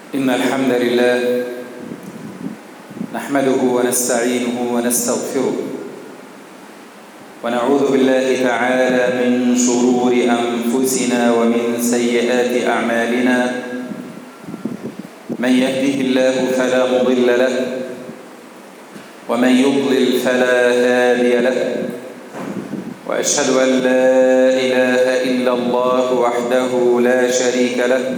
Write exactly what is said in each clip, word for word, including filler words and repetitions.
إن الحمد لله نحمده ونستعينه ونستغفره ونعوذ بالله تعالى من شرور أنفسنا ومن سيئات أعمالنا. من يهده الله فلا مضل له ومن يضلل فلا هادي له، وأشهد أن لا إله إلا الله وحده لا شريك له،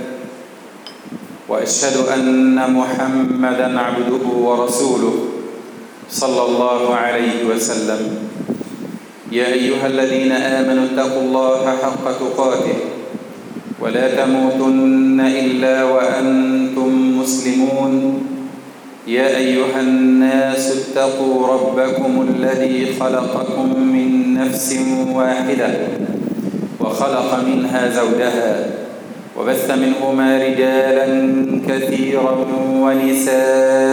وأشهد أن محمدًا عبده ورسوله صلى الله عليه وسلم. يا أيها الذين آمنوا اتقوا الله حق تقاته ولا تموتن إلا وأنتم مسلمون. يا أيها الناس اتقوا ربكم الذي خلقكم من نفس واحدة وخلق منها زوجها وبث منهما رجالا كثيرا ونساء،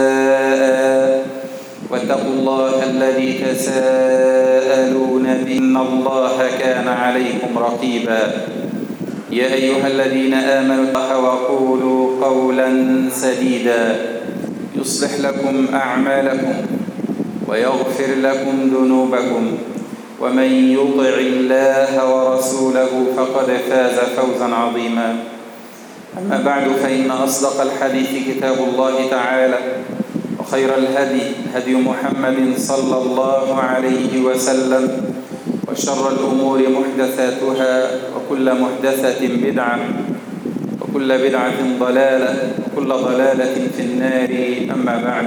واتقوا الله الذي تساءلون به إن الله كان عليكم رقيبا. يا أيها الذين آمنوا اتقوا الله وقولوا قولا سديدا يصلح لكم أعمالكم ويغفر لكم ذنوبكم، ومن يطع الله ورسوله فقد فاز فوزا عظيما. أما بعد، فإن أصدق الحديث كتاب الله تعالى، وخير الهدي هدي محمد صلى الله عليه وسلم، وشر الأمور محدثاتها، وكل محدثة بدعة، وكل بدعة ضلالة، وكل ضلالة في النار. أما بعد،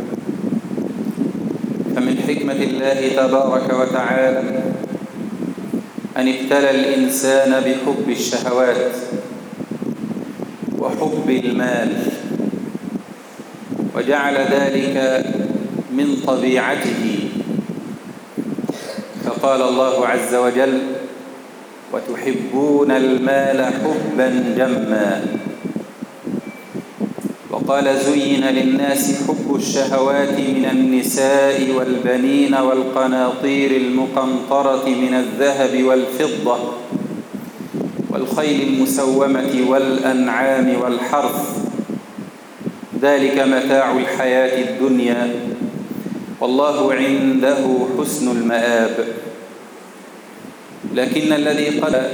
فمن حكمة الله تبارك وتعالى أن ابتلى الإنسان بحب الشهوات وحب المال، وجعل ذلك من طبيعته، فقال الله عز وجل: وتحبون المال حبا جما. وقال: زين للناس حب الشهوات من النساء والبنين والقناطير المقنطرة من الذهب والفضة والخيل المسومة والأنعام والحرث، ذلك متاع الحياة الدنيا، والله عنده حسن المآب. لكن الذي قدر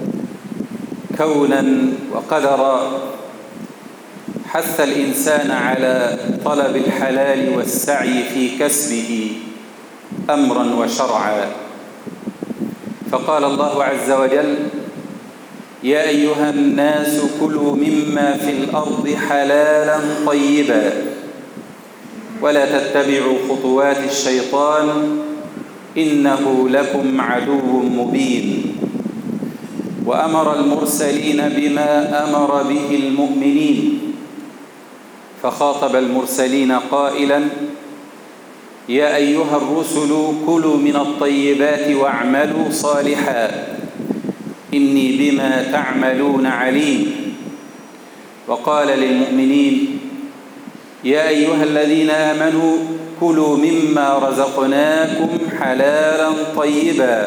كونا وقدر حث الإنسان على طلب الحلال والسعي في كسبه أمرا وشرعا، فقال الله عز وجل: يا أيها الناس كلوا مما في الأرض حلالا طيبا ولا تتبعوا خطوات الشيطان إنه لكم عدو مبين. وأمر المرسلين بما أمر به المؤمنين، فخاطب المرسلين قائلا: يا أيها الرسل كلوا من الطيبات واعملوا صالحا إني بما تعملون عليم. وقال للمؤمنين: يا أيها الذين آمنوا كلوا مما رزقناكم حلالا طيبا،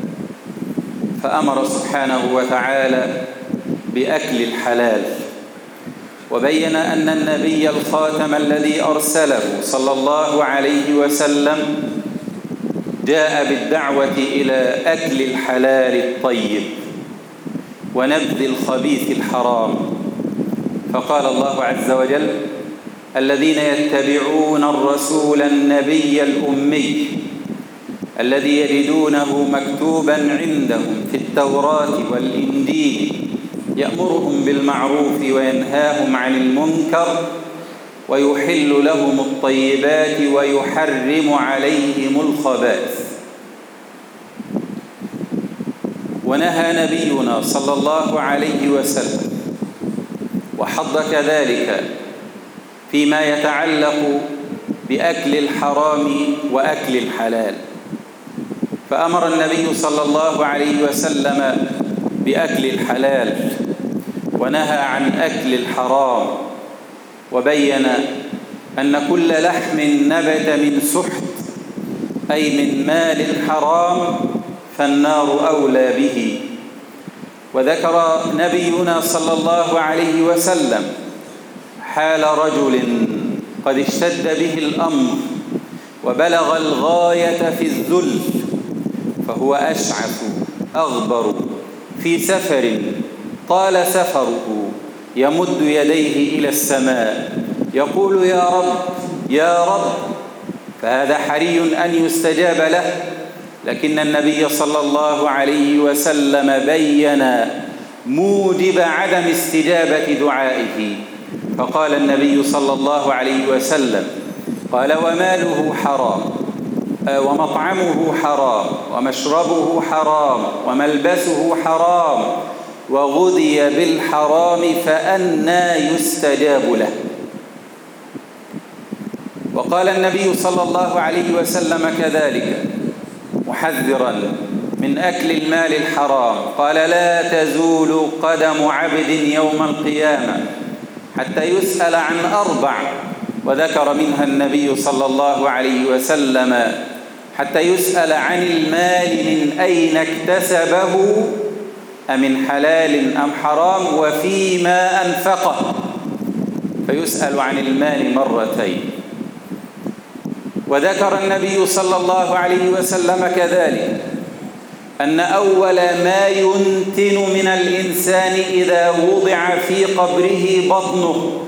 فأمر سبحانه وتعالى بأكل الحلال، وبين أن النبي الخاتم الذي أرسله صلى الله عليه وسلم جاء بالدعوة إلى أكل الحلال الطيب ونبذ الخبيث الحرام، فقال الله عز وجل: الذين يتبعون الرسول النبي الأمي الذي يجدونه مكتوبا عندهم في التوراة والإنجيل يأمرهم بالمعروف وينهاهم عن المنكر ويحل لهم الطيبات ويحرم عليهم الخبائث. ونهى نبينا صلى الله عليه وسلم وحض كذلك فيما يتعلق بأكل الحرام وأكل الحلال، فأمر النبي صلى الله عليه وسلم بأكل الحلال ونهى عن أكل الحرام، وبين أن كل لحم نبت من سحت أي من مال حرام فالنار أولى به. وذكر نبينا صلى الله عليه وسلم حال رجل قد اشتد به الأمر وبلغ الغاية في الذل، فهو أشعث أغبر في سفر طال سفره، يمد يديه إلى السماء يقول يا رب يا رب، فهذا حري أن يستجاب له. لكن النبي صلى الله عليه وسلم بين موجب عدم استجابة دعائه، فقال النبي صلى الله عليه وسلم قال وماله حرام ومطعمه حرام ومشربه حرام وملبسه حرام وغذي بالحرام فأنى يستجاب له. وقال النبي صلى الله عليه وسلم كذلك محذرا من أكل المال الحرام، قال لا تزول قدم عبد يوم القيامة حتى يسأل عن أربع، وذكر منها النبي صلى الله عليه وسلم حتى يسأل عن المال من أين اكتسبه أمن حلال أم حرام وفيما أنفقه، فيسأل عن المال مرتين. وذكر النبي صلى الله عليه وسلم كذلك أن أول ما ينتن من الإنسان إذا وضع في قبره بطنه،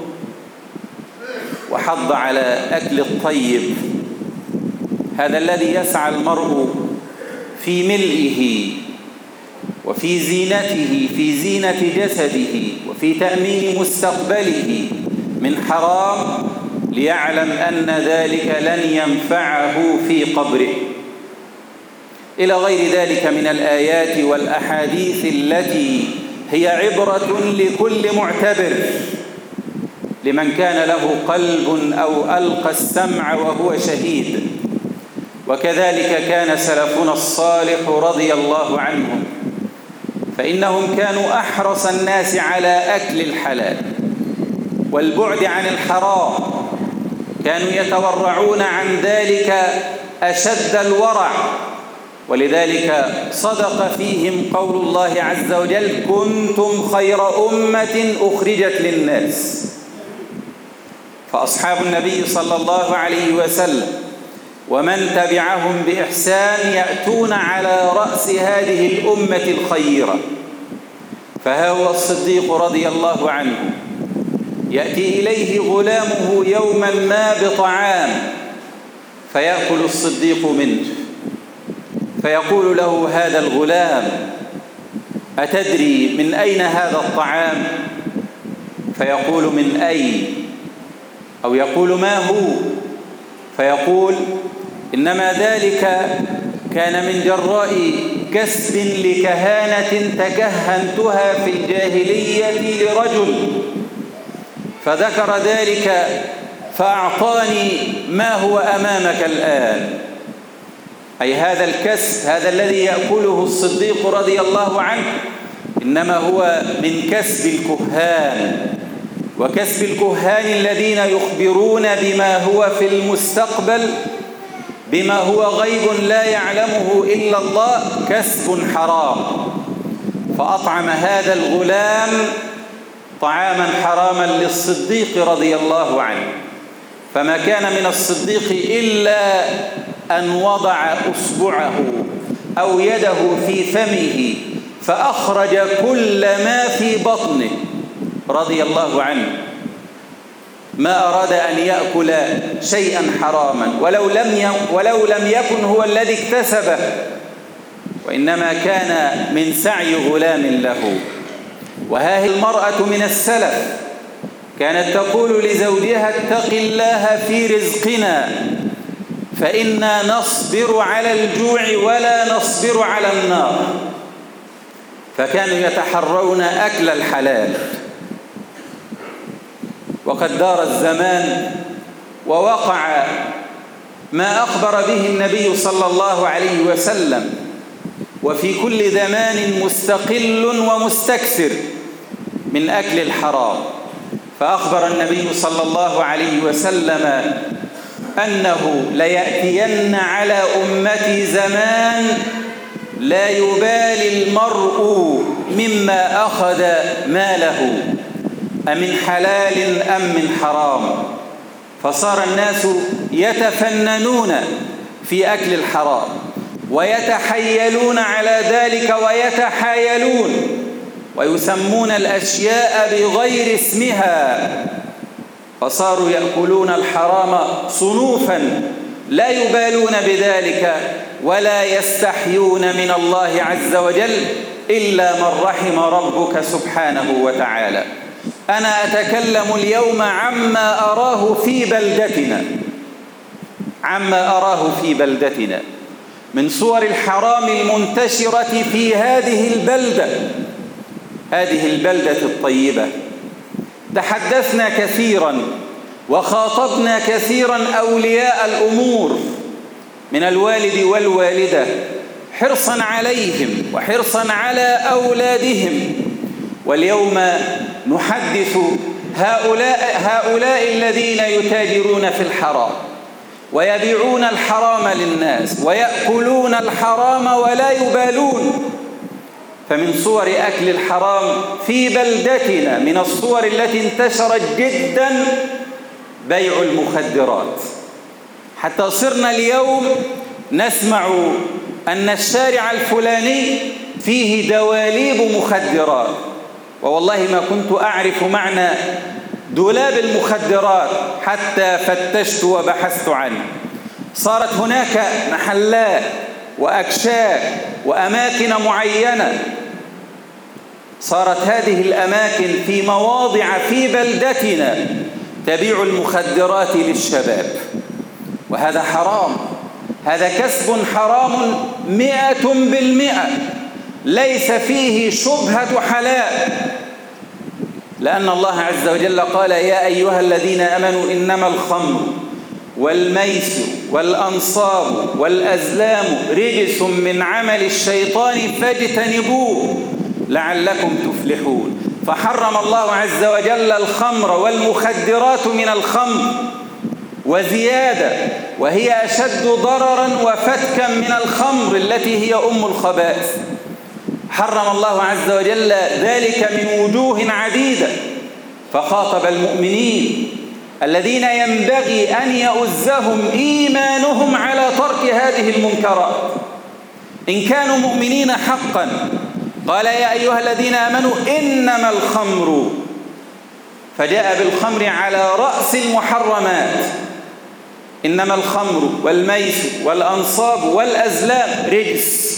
وحض على أكل الطيب، هذا الذي يسعى المرء في ملئه وفي زينته في زينة جسده وفي تأمين مستقبله من حرام، ليعلم أن ذلك لن ينفعه في قبره، إلى غير ذلك من الآيات والأحاديث التي هي عبرة لكل معتبر، لمن كان له قلب أو ألقى السمع وهو شهيد. وكذلك كان سلفنا الصالح رضي الله عنهم، فإنهم كانوا أحرص الناس على أكل الحلال والبعد عن الحرام، كانوا يتورعون عن ذلك أشد الورع، ولذلك صدق فيهم قول الله عز وجل كنتم خير أمة أخرجت للناس. فأصحاب النبي صلى الله عليه وسلم ومن تبعهم بإحسان يأتون على رأس هذه الأمة الخيرة، فها هو الصديق رضي الله عنه يأتي إليه غلامه يوما ما بطعام، فيأكل الصديق منه، فيقول له هذا الغلام أتدري من أين هذا الطعام؟ فيقول من أين؟ أو يقول ما هو؟ فيقول إنما ذلك كان من جراء كسب لكهانة تكهنتها في الجاهلية لرجل، فذكر ذلك فأعطاني ما هو أمامك الآن، أي هذا الكسب هذا الذي يأكله الصديق رضي الله عنه إنما هو من كسب الكهان، وكسب الكهان الذين يخبرون بما هو في المستقبل، بما هو غيب لا يعلمه إلا الله، كسب حرام. فأطعم هذا الغلام طعاما حراما للصديق رضي الله عنه، فما كان من الصديق إلا أن وضع أصبعه أو يده في فمه فأخرج كل ما في بطنه رضي الله عنه، ما أراد أن يأكل شيئا حراما ولو لم ولو لم يكن هو الذي اكتسبه، وإنما كان من سعي غلام له. وهذه المرأة من السلف كانت تقول لزوجها اتق الله في رزقنا فإنا نصبر على الجوع ولا نصبر على النار، فكانوا يتحرون أكل الحلال. وقد دار الزمان ووقع ما أخبر به النبي صلى الله عليه وسلم، وفي كل زمان مستقل ومستكثر من أكل الحرام. فأخبر النبي صلى الله عليه وسلم أنه ليأتين على أمتي زمان لا يبالي المرء مما أخذ ماله، أمن حلال أم من حرام؟ فصار الناس يتفننون في أكل الحرام ويتحيلون على ذلك ويتحايلون ويسمون الأشياء بغير اسمها، فصاروا يأكلون الحرام صنوفا لا يبالون بذلك ولا يستحيون من الله عز وجل إلا من رحم ربك سبحانه وتعالى. أنا أتكلم اليوم عما أراه في بلدتنا عما أراه في بلدتنا من صور الحرام المنتشرة في هذه البلدة هذه البلدة الطيبة. تحدثنا كثيرا وخاطبنا كثيرا أولياء الأمور من الوالد والوالدة حرصا عليهم وحرصا على أولادهم، واليوم نحدث هؤلاء, هؤلاء الذين يتاجرون في الحرام ويبيعون الحرام للناس ويأكلون الحرام ولا يبالون. فمن صور أكل الحرام في بلدتنا من الصور التي انتشرت جدا بيع المخدرات، حتى صرنا اليوم نسمع أن الشارع الفلاني فيه دواليب مخدرات، ووالله ما كنت أعرف معنى دولاب المخدرات حتى فتشت وبحثت عنه. صارت هناك محلات وأكشاك وأماكن معينة، صارت هذه الأماكن في مواضع في بلدتنا تبيع المخدرات للشباب، وهذا حرام، هذا كسب حرام مئة بالمئة ليس فيه شبهة حلال، لأن الله عز وجل قال: يا أيها الذين آمنوا إنما الخمر والميسر والأنصاب والأزلام رجس من عمل الشيطان فاجتنبوه لعلكم تفلحون. فحرم الله عز وجل الخمر والمخدرات من الخمر وزيادة، وهي أشد ضررا وفتكا من الخمر التي هي أم الخبائث. حرم الله عز وجل ذلك من وجوه عديدة، فخاطب المؤمنين الذين ينبغي أن يؤزهم إيمانهم على ترك هذه المنكرات إن كانوا مؤمنين حقا. قال: يا أيها الذين آمنوا إنما الخمر، فجاء بالخمر على رأس المحرمات. إنما الخمر والميسر والأنصاب والأزلام رجس،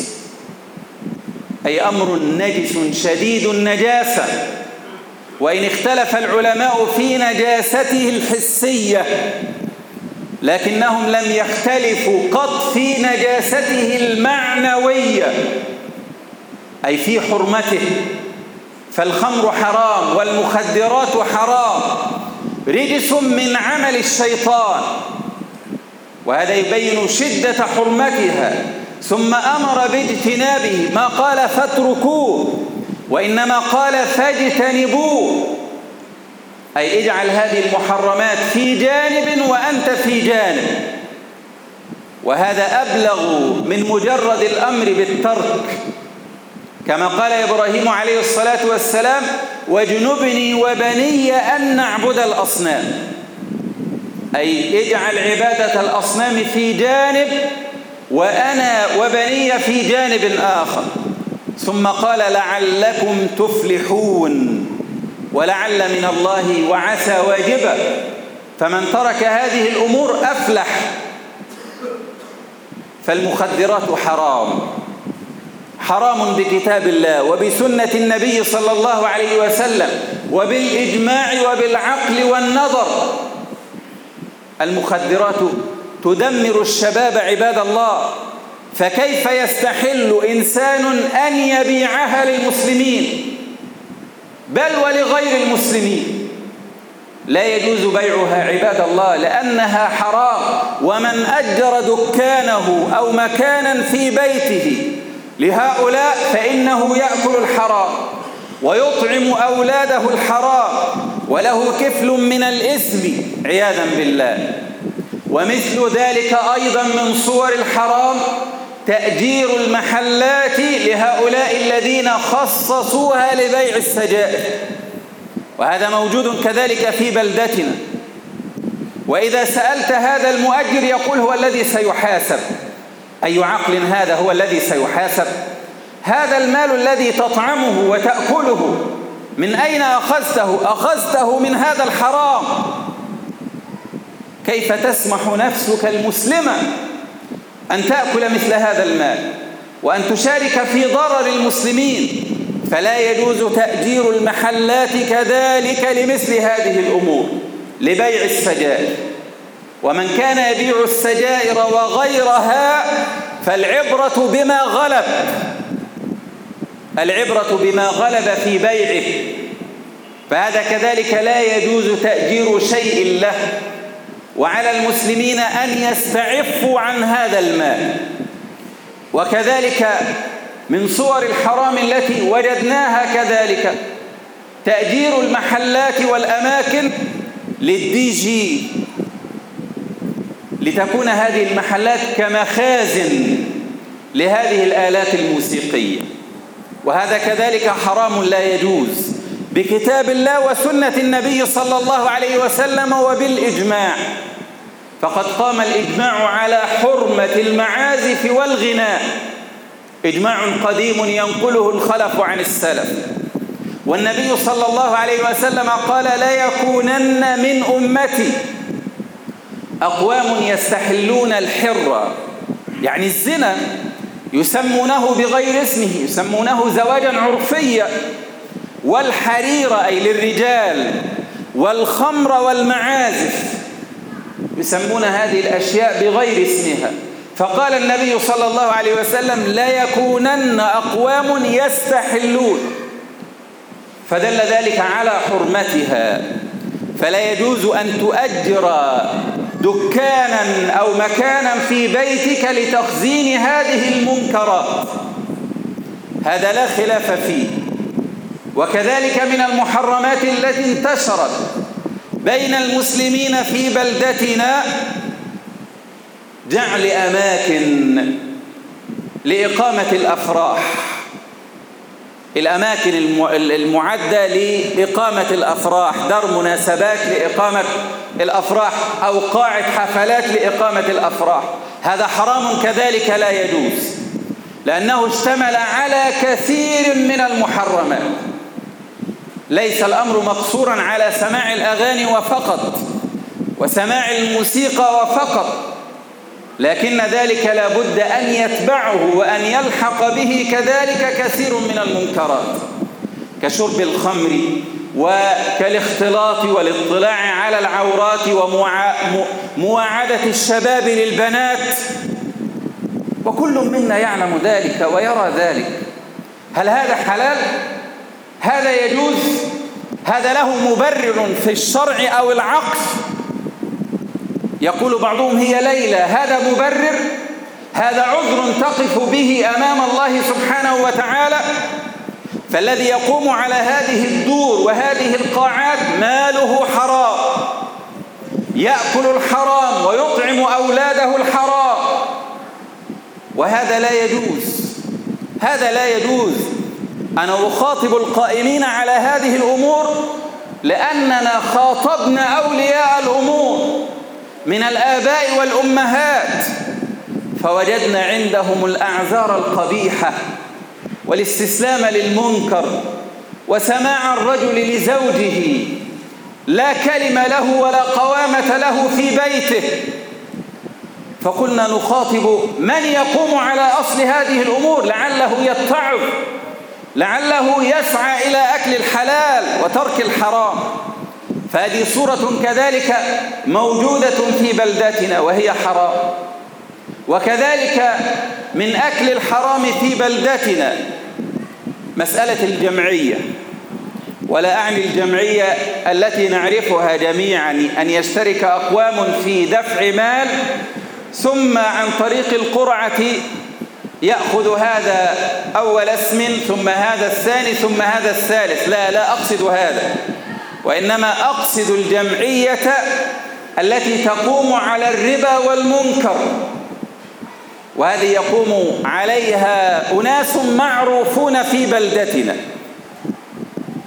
أي أمر نجس شديد النجاسة، وإن اختلف العلماء في نجاسته الحسية لكنهم لم يختلفوا قط في نجاسته المعنوية، أي في حرمته. فالخمر حرام والمخدرات حرام، رجس من عمل الشيطان، وهذا يبين شدة حرمتها. ثم أمر باجتنابه، ما قال فاتركوه وإنما قال فاجتنبوه، أي اجعل هذه المحرمات في جانب وأنت في جانب. وهذا أبلغ من مجرد الأمر بالترك، كما قال إبراهيم عليه الصلاة والسلام: واجنبني وبني أن نعبد الأصنام، أي اجعل عبادة الأصنام في جانب وأنا وبني في جانب آخر. ثم قال: لعلكم تفلحون، ولعل من الله وعسى واجبة، فمن ترك هذه الأمور أفلح. فالمخدرات حرام، حرام بكتاب الله وبسنة النبي صلى الله عليه وسلم وبالإجماع وبالعقل والنظر. المخدرات تدمر الشباب عباد الله، فكيف يستحل إنسان أن يبيعها للمسلمين بل ولغير المسلمين؟ لا يجوز بيعها عباد الله لأنها حرام. ومن أجر دكانه أو مكانا في بيته لهؤلاء فإنه يأكل الحرام ويطعم أولاده الحرام وله كفل من الإثم عياذا بالله. ومثل ذلك أيضا من صور الحرام تأجير المحلات لهؤلاء الذين خصصوها لبيع السجائر، وهذا موجود كذلك في بلدتنا. وإذا سألت هذا المؤجر يقول هو الذي سيحاسب. أي عقل هذا هو الذي سيحاسب؟ هذا المال الذي تطعمه وتأكله من أين أخذته؟ أخذته من هذا الحرام. كيف تسمح نفسك المسلمة أن تأكل مثل هذا المال وأن تشارك في ضرر المسلمين؟ فلا يجوز تأجير المحلات كذلك لمثل هذه الأمور، لبيع السجائر. ومن كان يبيع السجائر وغيرها فالعبرة بما غلب، العبرة بما غلب في بيعه. فهذا كذلك لا يجوز تأجير شيء له، وعلى المسلمين أن يستعفوا عن هذا المال. وكذلك من صور الحرام التي وجدناها كذلك تأجير المحلات والأماكن للدي جي، لتكون هذه المحلات كمخازن لهذه الآلات الموسيقية، وهذا كذلك حرام لا يجوز بكتاب الله وسنة النبي صلى الله عليه وسلم وبالإجماع. فقد قام الإجماع على حرمة المعازف والغناء، إجماع قديم ينقله الخلف عن السلف. والنبي صلى الله عليه وسلم قال لا يكونن من أمتي أقوام يستحلون الحر، يعني الزنا، يسمونه بغير اسمه، يسمونه زواجا عرفيا، والحرير أي للرجال، والخمر والمعازف، يسمون هذه الأشياء بغير اسمها. فقال النبي صلى الله عليه وسلم لا يكونن أقوام يستحلون، فدل ذلك على حرمتها. فلا يجوز أن تؤجر دكانا أو مكانا في بيتك لتخزين هذه المنكرات، هذا لا خلاف فيه. وكذلك من المحرمات التي انتشرت بين المسلمين في بلدتنا جعل أماكن لإقامة الأفراح، الأماكن المعدة لإقامة الأفراح، دار مناسبات لإقامة الأفراح أو قاعة حفلات لإقامة الأفراح، هذا حرام كذلك لا يجوز، لأنه اشتمل على كثير من المحرمات. ليس الأمر مقصورا على سماع الأغاني وفقط وسماع الموسيقى وفقط، لكن ذلك لا بد أن يتبعه وأن يلحق به كذلك كثير من المنكرات، كشرب الخمر وكالاختلاط والاطلاع على العورات ومواعدة الشباب للبنات، وكل منا يعلم ذلك ويرى ذلك. هل هذا حلال؟ هذا يجوز؟ هذا له مبرر في الشرع أو العقل؟ يقول بعضهم هي ليلى، هذا مبرر؟ هذا عذر تقف به أمام الله سبحانه وتعالى؟ فالذي يقوم على هذه الدور وهذه القاعات ماله حرام، يأكل الحرام ويطعم أولاده الحرام، وهذا لا يجوز، هذا لا يجوز. أنا أخاطب القائمين على هذه الأمور لأننا خاطبنا أولياء الأمور من الآباء والأمهات، فوجدنا عندهم الأعذار القبيحة والاستسلام للمنكر وسماع الرجل لزوجه لا كلمة له ولا قوامة له في بيته. فقلنا نخاطب من يقوم على أصل هذه الأمور لعله يتعظ، لعله يسعى إلى أكل الحلال وترك الحرام. فهذه صورة كذلك موجودة في بلدتنا وهي حرام. وكذلك من أكل الحرام في بلدتنا مسألة الجمعية، ولا أعني الجمعية التي نعرفها جميعا، أن يشترك أقوام في دفع مال ثم عن طريق القرعة يأخذ هذا أول اسم ثم هذا الثاني ثم هذا الثالث. لا لا أقصد هذا، وإنما أقصد الجمعية التي تقوم على الربا والمنكر، وهذه يقوم عليها أناس معروفون في بلدتنا،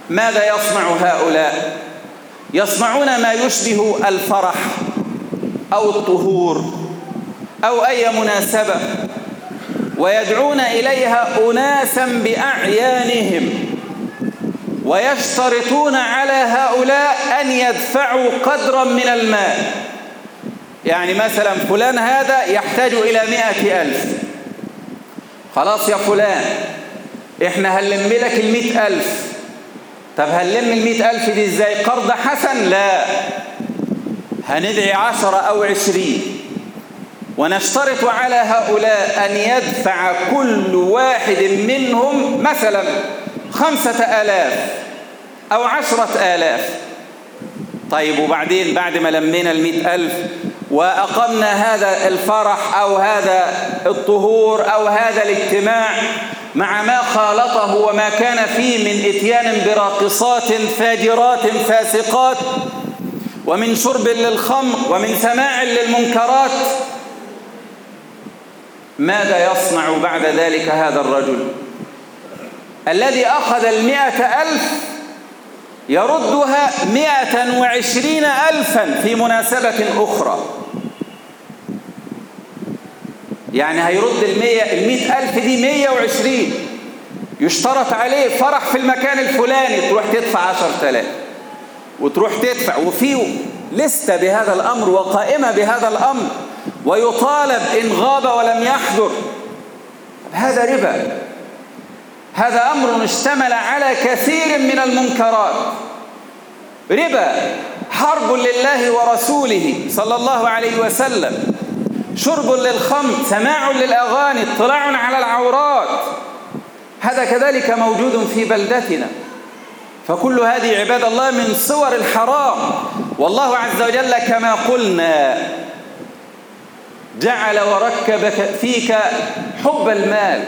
ماذا يصنع هؤلاء؟ يصنعون ما يشبه الفرح أو الطهور أو أي مناسبة، ويدعون إليها أناسا بأعيانهم، ويشترطون على هؤلاء أن يدفعوا قدرا من المال. يعني مثلا فلان هذا يحتاج إلى مئة ألف، خلاص يا فلان إحنا هنلم لك المئة ألف. طب هنلم المئة ألف دي إزاي؟ قرض حسن؟ لا، هندعي عشرة أو عشرين، ونشترط على هؤلاء أن يدفع كل واحد منهم مثلا خمسة آلاف أو عشرة آلاف. طيب وبعدين بعد ما لمينا المئة ألف وأقمنا هذا الفرح أو هذا الطهور أو هذا الاجتماع مع ما خالطه وما كان فيه من إتيان براقصات فاجرات فاسقات ومن شرب للخمر ومن سماع للمنكرات، ماذا يصنع بعد ذلك هذا الرجل الذي أخذ المئة ألف؟ يردها مئة وعشرين ألفا في مناسبة أخرى. يعني هيرد المئة, المئة ألف دي مئة وعشرين، يشترط عليه فرح في المكان الفلاني، تروح تدفع عشرة آلاف وتروح تدفع، وفيه لستة بهذا الأمر وقائمة بهذا الأمر، ويطالب إن غاب ولم يحضر. هذا ربا، هذا أمر اشتمل على كثير من المنكرات. ربا، حرب لله ورسوله صلى الله عليه وسلم، شرب للخمر، سماع للأغاني، اطلاع على العورات، هذا كذلك موجود في بلدتنا. فكل هذه عباد الله من صور الحرام. والله عز وجل كما قلنا جعل وركب فيك حب المال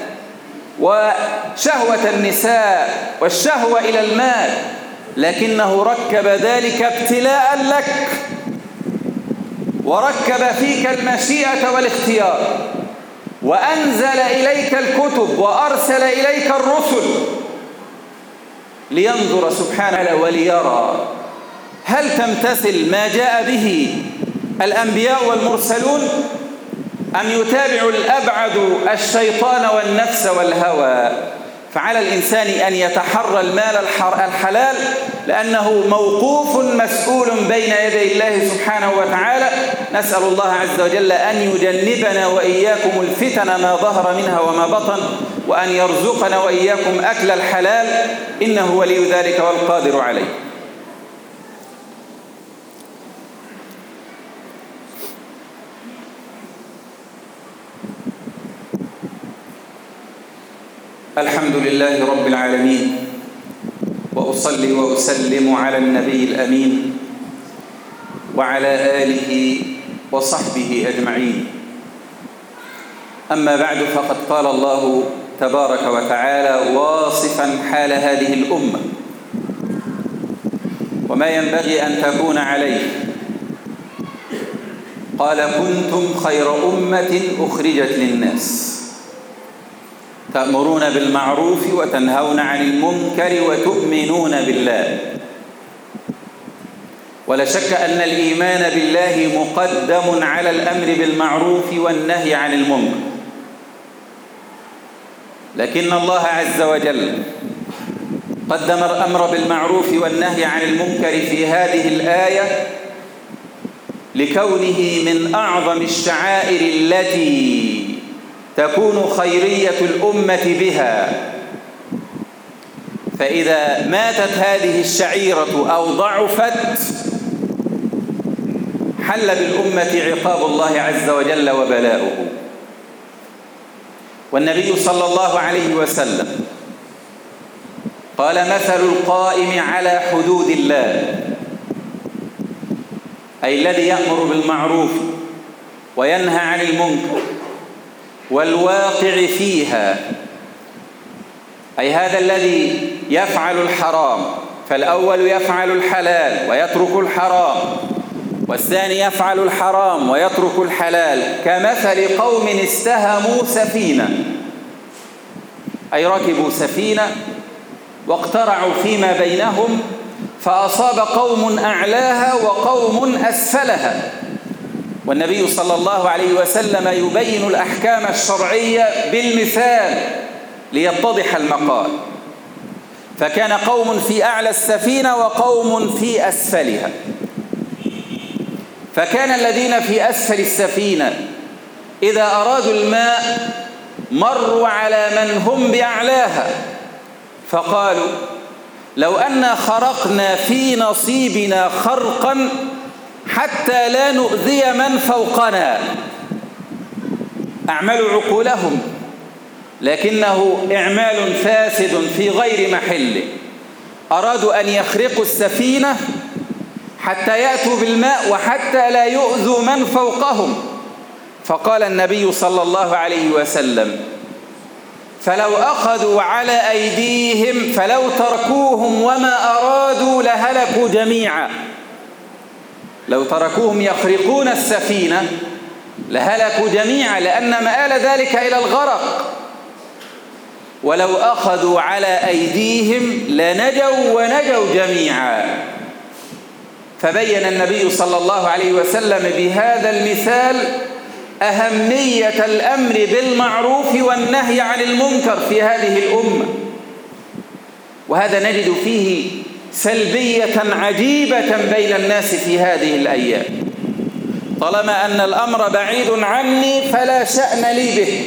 وشهوة النساء والشهوة إلى المال، لكنه ركب ذلك ابتلاء لك، وركب فيك المشيئة والاختيار، وأنزل إليك الكتب وأرسل إليك الرسل لينظر سبحانه وليرى هل تمتثل ما جاء به الأنبياء والمرسلون أم يتابع الأبعد الشيطان والنفس والهوى. فعلى الإنسان أن يتحرى المال الحلال، لأنه موقوف مسؤول بين يدي الله سبحانه وتعالى. نسأل الله عز وجل أن يجنبنا وإياكم الفتن ما ظهر منها وما بطن، وأن يرزقنا وإياكم أكل الحلال، إنه ولي ذلك والقادر عليه. الحمد لله رب العالمين، وأصلي وأسلم على النبي الأمين وعلى آله وصحبه أجمعين. أما بعد، فقد قال الله تبارك وتعالى واصفا حال هذه الأمة وما ينبغي أن تكون عليه، قال كنتم خير أمة أخرجت للناس تأمرون بالمعروف وتنهون عن المنكر وتؤمنون بالله. ولا شك أن الإيمان بالله مقدم على الأمر بالمعروف والنهي عن المنكر، لكن الله عز وجل قدم الأمر بالمعروف والنهي عن المنكر في هذه الآية لكونه من أعظم الشعائر التي تكون خيرية الأمة بها. فإذا ماتت هذه الشعيرة أو ضعفت حل بالأمة عقاب الله عز وجل وبلاؤه. والنبي صلى الله عليه وسلم قال مثل القائم على حدود الله، أي الذي يأمر بالمعروف وينهى عن المنكر والواقع فيها، أي هذا الذي يفعل الحرام، فالأول يفعل الحلال ويترك الحرام، والثاني يفعل الحرام ويترك الحلال، كمثل قوم استهموا سفينة، أي ركبوا سفينة واقترعوا فيما بينهم فأصاب قوم أعلاها وقوم أسفلها. والنبي صلى الله عليه وسلم يبين الأحكام الشرعية بالمثال ليتضح المقال. فكان قوم في أعلى السفينة وقوم في أسفلها. فكان الذين في أسفل السفينة إذا أرادوا الماء مروا على من هم بأعلاها فقالوا لو أن خرقنا في نصيبنا خرقا حتى لا نؤذي من فوقنا. أعملوا عقولهم لكنه إعمال فاسد في غير محله. أرادوا أن يخرقوا السفينة حتى يأتوا بالماء وحتى لا يؤذوا من فوقهم. فقال النبي صلى الله عليه وسلم فلو أخذوا على أيديهم فلو تركوهم وما أرادوا لهلكوا جميعا. لو تركوهم يخرقون السفينة لهلكوا جميعا لأن مآل ذلك إلى الغرق. ولو أخذوا على أيديهم لنجوا ونجوا جميعا. فبين النبي صلى الله عليه وسلم بهذا المثال أهمية الأمر بالمعروف والنهي عن المنكر في هذه الأمة. وهذا نجد فيه سلبية عجيبة بين الناس في هذه الأيام. طالما أن الأمر بعيد عني فلا شأن لي به.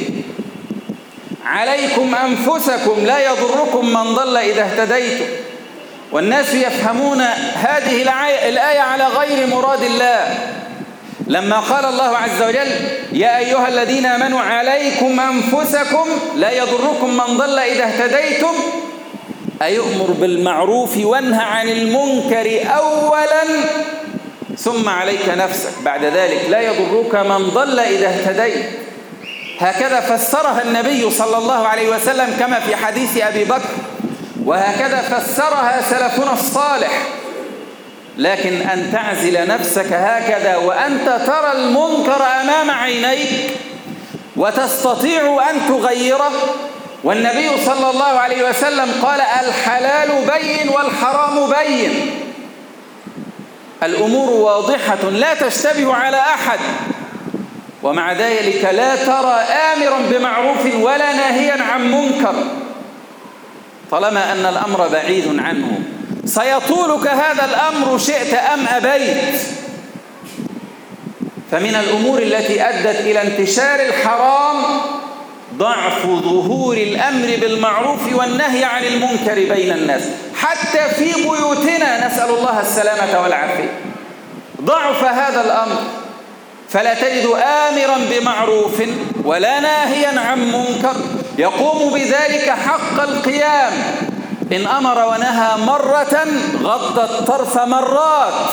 عليكم أنفسكم لا يضركم من ضل إذا اهتديتم. والناس يفهمون هذه الآية على غير مراد الله. لما قال الله عز وجل يا أيها الذين آمنوا عليكم أنفسكم لا يضركم من ضل إذا اهتديتم أيؤمر بالمعروف وانهى عن المنكر أولا ثم عليك نفسك بعد ذلك لا يضرك من ضل إذا اهتديت. هكذا فسرها النبي صلى الله عليه وسلم كما في حديث أبي بكر، وهكذا فسرها سلفنا الصالح. لكن أن تعزل نفسك هكذا وأنت ترى المنكر أمام عينيك وتستطيع أن تغيره، والنبي صلى الله عليه وسلم قال الحلال بين والحرام بين. الأمور واضحة لا تشتبه على أحد، ومع ذلك لا ترى آمرا بمعروف ولا ناهيا عن منكر. طالما أن الأمر بعيد عنه سيطولك هذا الأمر شئت أم أبيت. فمن الأمور التي أدت إلى انتشار الحرام ضعف ظهور الأمر بالمعروف والنهي عن المنكر بين الناس، حتى في بيوتنا نسأل الله السلامة والعافية. ضعف هذا الأمر، فلا تجد آمرا بمعروف ولا ناهيا عن منكر يقوم بذلك حق القيام. إن أمر ونهى مرة غض الطرف مرات،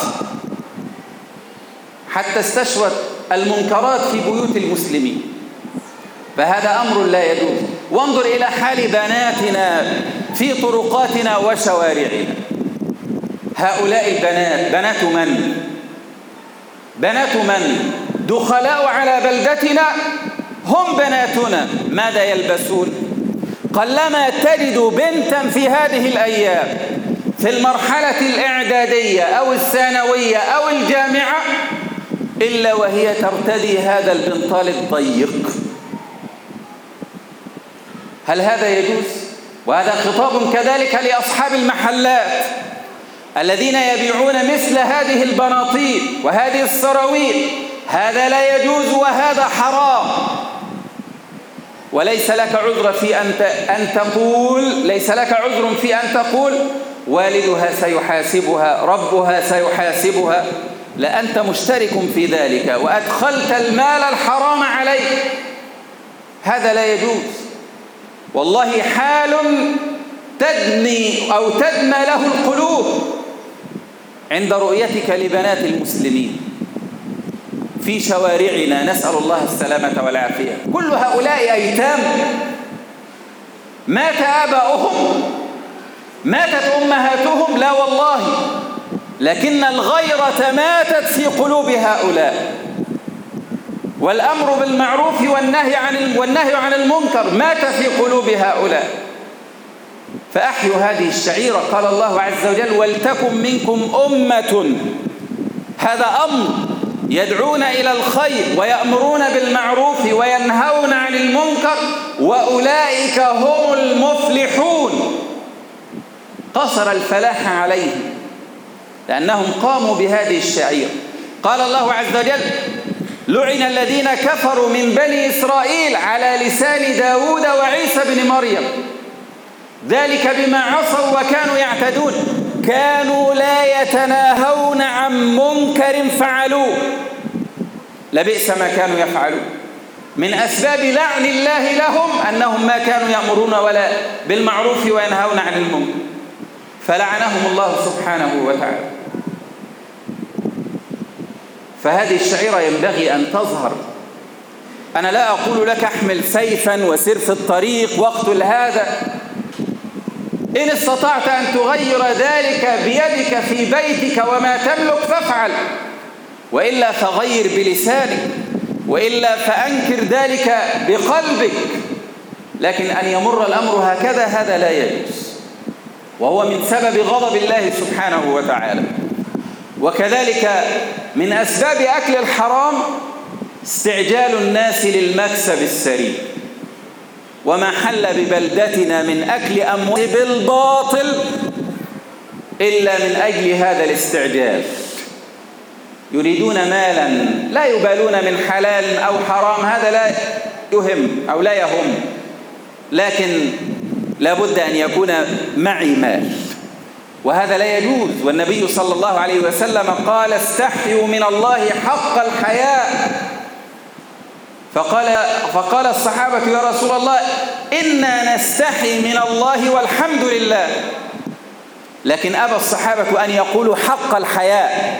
حتى استشوت المنكرات في بيوت المسلمين. فهذا أمر لا يجوز. وانظر إلى حال بناتنا في طرقاتنا وشوارعنا. هؤلاء البنات بنات من؟ بنات من؟ دخلاء على بلدتنا هم بناتنا. ماذا يلبسون؟ قلما تجد بنتا في هذه الأيام في المرحلة الإعدادية أو الثانوية أو الجامعة إلا وهي ترتدي هذا البنطال الضيق. هل هذا يجوز؟ وهذا خطاب كذلك لأصحاب المحلات الذين يبيعون مثل هذه البناطيل وهذه السراويل. هذا لا يجوز وهذا حرام. وليس لك عذر في أن أن تقول ليس لك عذر في أن تقول والدها سيحاسبها، ربها سيحاسبها. لا، أنت مشترك في ذلك وأدخلت المال الحرام عليك. هذا لا يجوز. والله حال تدني أو تدمى له القلوب عند رؤيتك لبنات المسلمين في شوارعنا نسأل الله السلامة والعافية. كل هؤلاء أيتام مات آباؤهم، ماتت أمهاتهم، لا والله، لكن الغيرة ماتت في قلوب هؤلاء. والأمر بالمعروف والنهي عن والنهي عن المنكر مات في قلوب هؤلاء. فأحيوا هذه الشعيرة. قال الله عز وجل: ولتكن منكم أمة، هذا أمر، يدعون إلى الخير ويأمرون بالمعروف وينهون عن المنكر، وأولئك هم المفلحون. قصر الفلاح عليهم لأنهم قاموا بهذه الشعيرة. قال الله عز وجل: لعن الذين كفروا من بني إسرائيل على لسان داود وعيسى بن مريم ذلك بما عصوا وكانوا يعتدون كانوا لا يتناهون عن منكر فعلوه لبئس ما كانوا يفعلون. من أسباب لعن الله لهم أنهم ما كانوا يأمرون ولا بالمعروف وينهون عن المنكر، فلعنهم الله سبحانه وتعالى. فهذه الشعيرة ينبغي أن تظهر. أنا لا أقول لك احمل سيفا وسر في الطريق واقتل هذا، إن استطعت أن تغير ذلك بيدك في بيتك وما تملك فافعل، وإلا فغير بلسانك، وإلا فأنكر ذلك بقلبك. لكن أن يمر الأمر هكذا هذا لا يجوز، وهو من سبب غضب الله سبحانه وتعالى. وكذلك من أسباب أكل الحرام استعجال الناس للمكسب السريع، وما حل ببلدتنا من أكل أموال بالباطل إلا من أجل هذا الاستعجال. يريدون مالا، لا يبالون من حلال أو حرام، هذا لا يهم أو لا يهم، لكن لابد أن يكون معي مال، وهذا لا يجوز. والنبي صلى الله عليه وسلم قال: استحيوا من الله حق الحياء. فقال, فقال الصحابة: يا رسول الله إنا نستحي من الله والحمد لله. لكن أبى الصحابة أن يقولوا حق الحياء.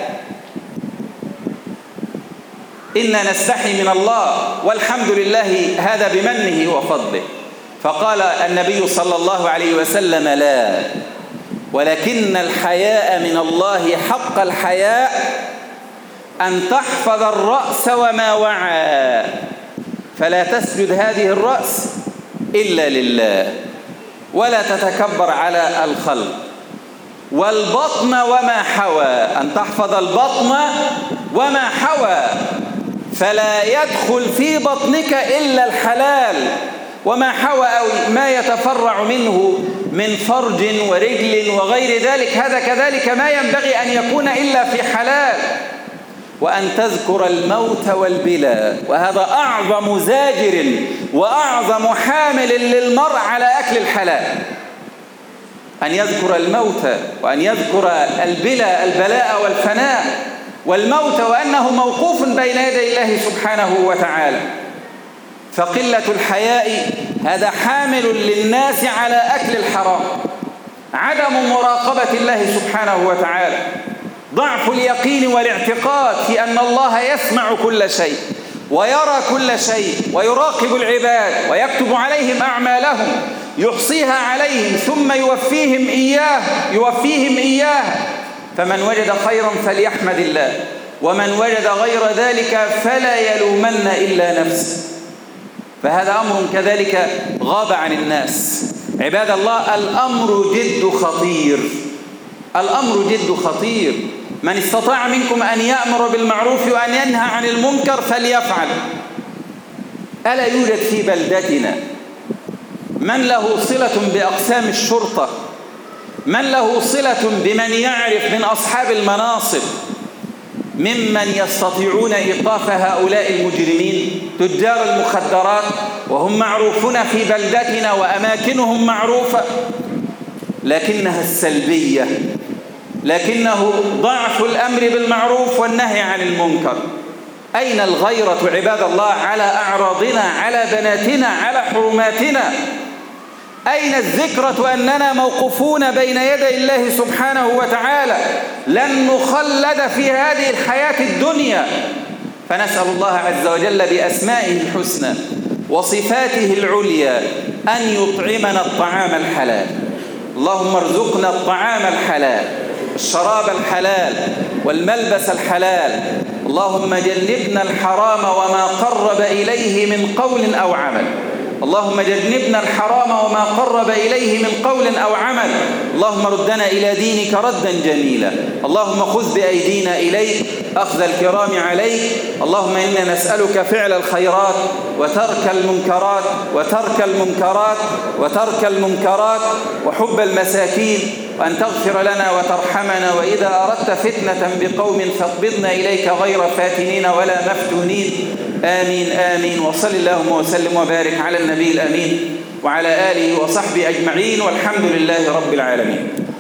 إنا نستحي من الله والحمد لله، هذا بمنه وفضله. فقال النبي صلى الله عليه وسلم: لا، ولكن الحياء من الله حق الحياء أن تحفظ الرأس وما وعى، فلا تسجد هذه الرأس إلا لله، ولا تتكبر على الخلق. والبطن وما حوى، أن تحفظ البطن وما حوى، فلا يدخل في بطنك إلا الحلال، وما حوى أو ما يتفرع منه من فرج ورجل وغير ذلك، هذا كذلك ما ينبغي أن يكون إلا في حلال. وأن تذكر الموت والبلاء، وهذا أعظم زاجر وأعظم حامل للمرء على أكل الحلال، أن يذكر الموت وأن يذكر البلاء، البلاء والفناء، والموت وأنه موقوف بين يدي الله سبحانه وتعالى. فقلة الحياء هذا حامل للناس على أكل الحرام، عدم مراقبة الله سبحانه وتعالى، ضعف اليقين والاعتقاد في أن الله يسمع كل شيء ويرى كل شيء ويراقب العباد ويكتب عليهم أعمالهم، يحصيها عليهم ثم يوفيهم إياه يوفيهم إياه فمن وجد خيرا فليحمد الله، ومن وجد غير ذلك فلا يلومن إلا نفسه. فهذا أمر كذلك غاب عن الناس. عباد الله، الأمر جد خطير، الأمر جد خطير. من استطاع منكم أن يأمر بالمعروف وأن ينهى عن المنكر فليفعل. ألا يوجد في بلدتنا من له صلة بأقسام الشرطة، من له صلة بمن يعرف من أصحاب المناصب، ممن يستطيعون إيقاف هؤلاء المجرمين تجار المخدرات، وهم معروفون في بلدتنا وأماكنهم معروفة، لكنها السلبية، لكنه ضعف الأمر بالمعروف والنهي عن المنكر. أين الغيرة عباد الله على أعراضنا، على بناتنا، على حرماتنا؟ أين الذكرة أننا موقوفون بين يدي الله سبحانه وتعالى، لن نخلد في هذه الحياة الدنيا؟ فنسأل الله عز وجل بأسمائه الحسنى وصفاته العليا أن يطعمنا الطعام الحلال. اللهم ارزقنا الطعام الحلال، الشراب الحلال، والملبس الحلال. اللهم جنبنا الحرام وما قرب إليه من قول أو عمل. اللهم جنبنا الحرام وما قرب إليه من قول أو عمل. اللهم ردنا إلى دينك ردا جميلا. اللهم خذ بأيدينا إليك أخذ الكرام عليك. اللهم إنا نسألك فعل الخيرات وترك المنكرات وترك المنكرات وترك المنكرات وحب المساكين، وأن تغفر لنا وترحمنا، وإذا أردت فتنة بقوم فاقبضنا إليك غير فاتنين ولا مفتونين. آمين آمين. وصل اللهم وسلم وبارك على النبي الأمين وعلى آله وصحبه أجمعين، والحمد لله رب العالمين.